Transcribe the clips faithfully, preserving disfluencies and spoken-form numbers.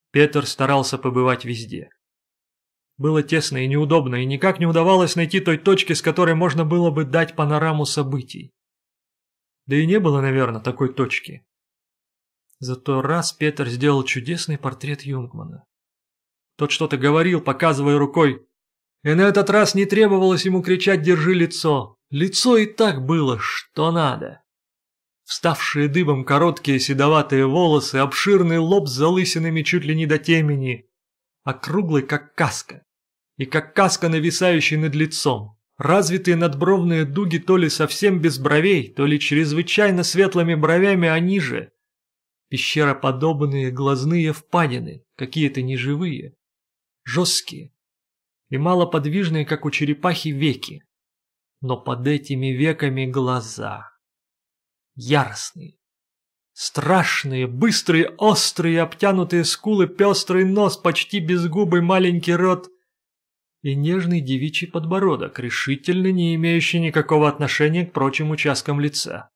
Петр старался побывать везде. Было тесно и неудобно, и никак не удавалось найти той точки, с которой можно было бы дать панораму событий. Да и не было, наверное, такой точки. Зато раз Петр сделал чудесный портрет Юнгмана. Тот что-то говорил, показывая рукой, и на этот раз не требовалось ему кричать «держи лицо». Лицо и так было, что надо. Вставшие дыбом короткие седоватые волосы, обширный лоб с залысинами чуть ли не до темени, округлый как каска, и как каска, нависающий над лицом, развитые надбровные дуги то ли совсем без бровей, то ли чрезвычайно светлыми бровями, а ниже пещероподобные глазные впадины, какие-то неживые, жесткие и малоподвижные, как у черепахи, веки. Но под этими веками глаза. Яростные, страшные, быстрые, острые, обтянутые скулы, пестрый нос, почти безгубый маленький рот и нежный девичий подбородок, решительно не имеющий никакого отношения к прочим участкам лица.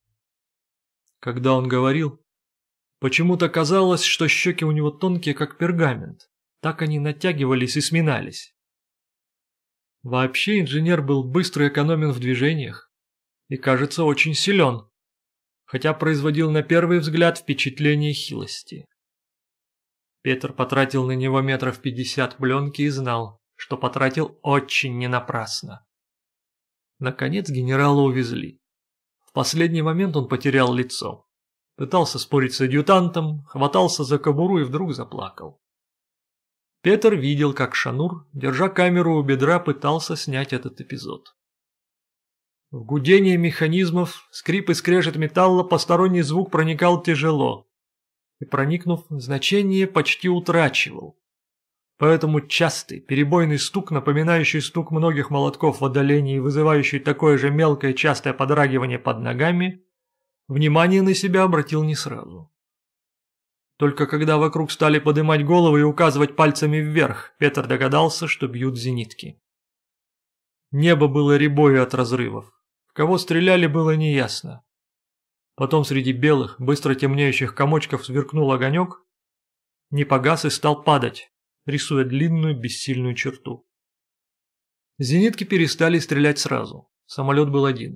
Когда он говорил, почему-то казалось, что щеки у него тонкие, как пергамент, так они натягивались и сминались. Вообще инженер был быстро и экономен в движениях и, кажется, очень силен, хотя производил на первый взгляд впечатление хилости. Петр потратил на него метров пятьдесят пленки и знал, что потратил очень не напрасно. Наконец генерала увезли. В последний момент он потерял лицо. Пытался спорить с адъютантом, хватался за кобуру и вдруг заплакал. Петр видел, как Шанур, держа камеру у бедра, пытался снять этот эпизод. В гудение механизмов, скрип и скрежет металла посторонний звук проникал тяжело и, проникнув, значение почти утрачивал. Поэтому частый, перебойный стук, напоминающий стук многих молотков в отдалении и вызывающий такое же мелкое частое подрагивание под ногами, внимание на себя обратил не сразу. Только когда вокруг стали поднимать головы и указывать пальцами вверх, Петр догадался, что бьют зенитки. Небо было рябою от разрывов. В кого стреляли, было неясно. Потом среди белых, быстро темнеющих комочков сверкнул огонек, не погас и стал падать, рисуя длинную бессильную черту. Зенитки перестали стрелять сразу. Самолет был один.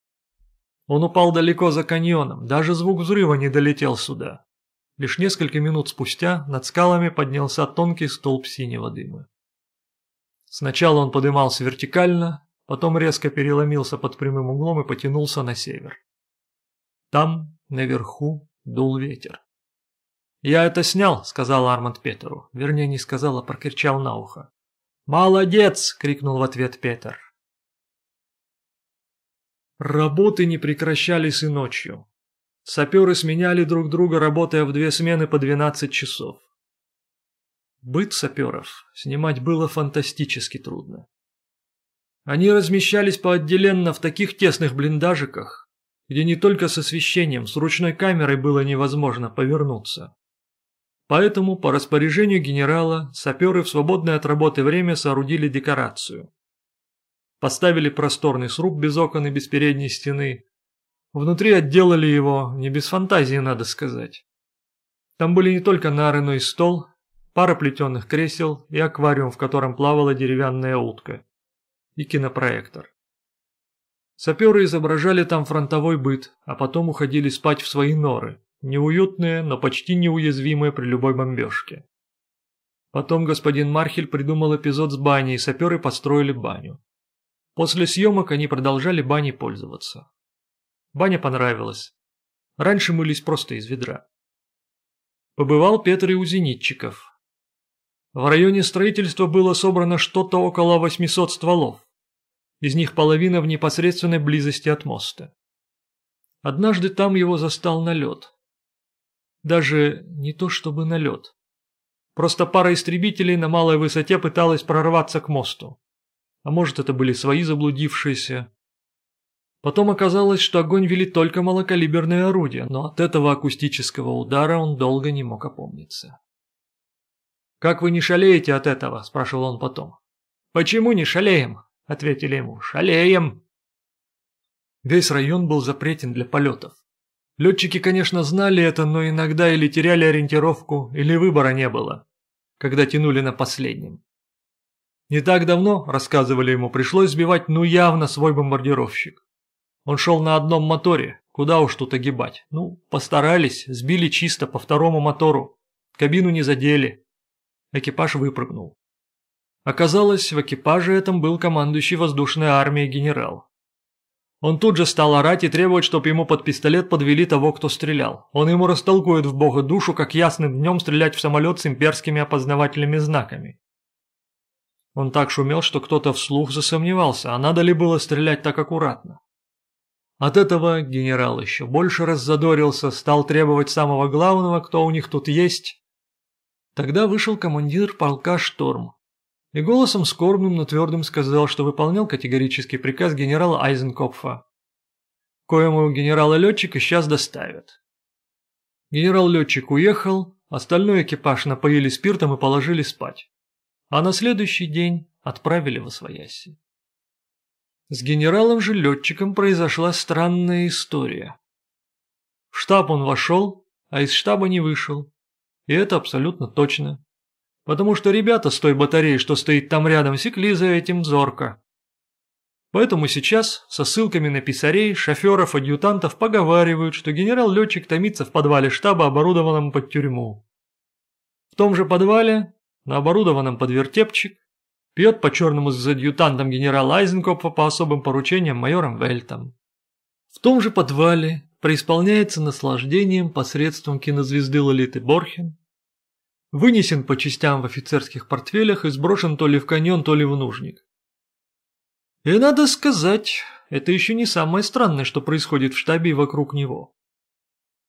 Он упал далеко за каньоном, даже звук взрыва не долетел сюда. Лишь несколько минут спустя над скалами поднялся тонкий столб синего дыма. Сначала он подымался вертикально, потом резко переломился под прямым углом и потянулся на север. Там, наверху, дул ветер. «Я это снял», — сказал Арманд Петеру. Вернее, не сказал, а прокричал на ухо. «Молодец!» — крикнул в ответ Петр. Работы не прекращались и ночью. Саперы сменяли друг друга, работая в две смены по двенадцать часов. Быт саперов снимать было фантастически трудно. Они размещались поотделенно в таких тесных блиндажиках, где не только с освещением, с ручной камерой было невозможно повернуться. Поэтому, по распоряжению генерала, саперы в свободное от работы время соорудили декорацию. Поставили просторный сруб без окон и без передней стены. Внутри отделали его, не без фантазии, надо сказать. Там были не только нары, но и стол, пара плетеных кресел и аквариум, в котором плавала деревянная утка, и кинопроектор. Саперы изображали там фронтовой быт, а потом уходили спать в свои норы, неуютные, но почти неуязвимые при любой бомбежке. Потом господин Мархель придумал эпизод с баней, и саперы построили баню. После съемок они продолжали баней пользоваться. Баня понравилась. Раньше мылись просто из ведра. Побывал Петр и у зенитчиков. В районе строительства было собрано что-то около восьмисот стволов. Из них половина в непосредственной близости от моста. Однажды там его застал налет. Даже не то чтобы налет. Просто пара истребителей на малой высоте пыталась прорваться к мосту. А может, это были свои заблудившиеся. Потом оказалось, что огонь вели только малокалиберные орудия, но от этого акустического удара он долго не мог опомниться. «Как вы не шалеете от этого?» – спрашивал он потом. «Почему не шалеем?» – ответили ему. «Шалеем!» Весь район был запретен для полетов. Летчики, конечно, знали это, но иногда или теряли ориентировку, или выбора не было, когда тянули на последнем. Не так давно, рассказывали ему, пришлось сбивать ну явно свой бомбардировщик. Он шел на одном моторе, куда уж тут огибать. Ну, постарались, сбили чисто по второму мотору, кабину не задели. Экипаж выпрыгнул. Оказалось, в экипаже этом был командующий воздушной армией генерал. Он тут же стал орать и требовать, чтобы ему под пистолет подвели того, кто стрелял. Он ему растолкует в бога душу, как ясным днем стрелять в самолет с имперскими опознавательными знаками. Он так шумел, что кто-то вслух засомневался, а надо ли было стрелять так аккуратно. От этого генерал еще больше раззадорился, стал требовать самого главного, кто у них тут есть. Тогда вышел командир полка «Шторм» и голосом скорбным, но твердым сказал, что выполнял категорический приказ генерала Айзенкопфа, коему генерала-летчика сейчас доставят. Генерал-летчик уехал, остальной экипаж напоили спиртом и положили спать, а на следующий день отправили восвояси. С генералом же летчиком произошла странная история. В штаб он вошел, а из штаба не вышел, и это абсолютно точно. Потому что ребята с той батареи, что стоит там рядом, секли за этим зорко. Поэтому сейчас со ссылками на писарей, шоферов, адъютантов поговаривают, что генерал-летчик томится в подвале штаба, оборудованном под тюрьму. В том же подвале, на оборудованном под вертепчик, пьет по-черному с адъютантом генерала Айзенкопфа по особым поручениям майором Вельтом. В том же подвале преисполняется наслаждением посредством кинозвезды Лолиты Борхен, вынесен по частям в офицерских портфелях и сброшен то ли в каньон, то ли в нужник. И надо сказать, это еще не самое странное, что происходит в штабе и вокруг него.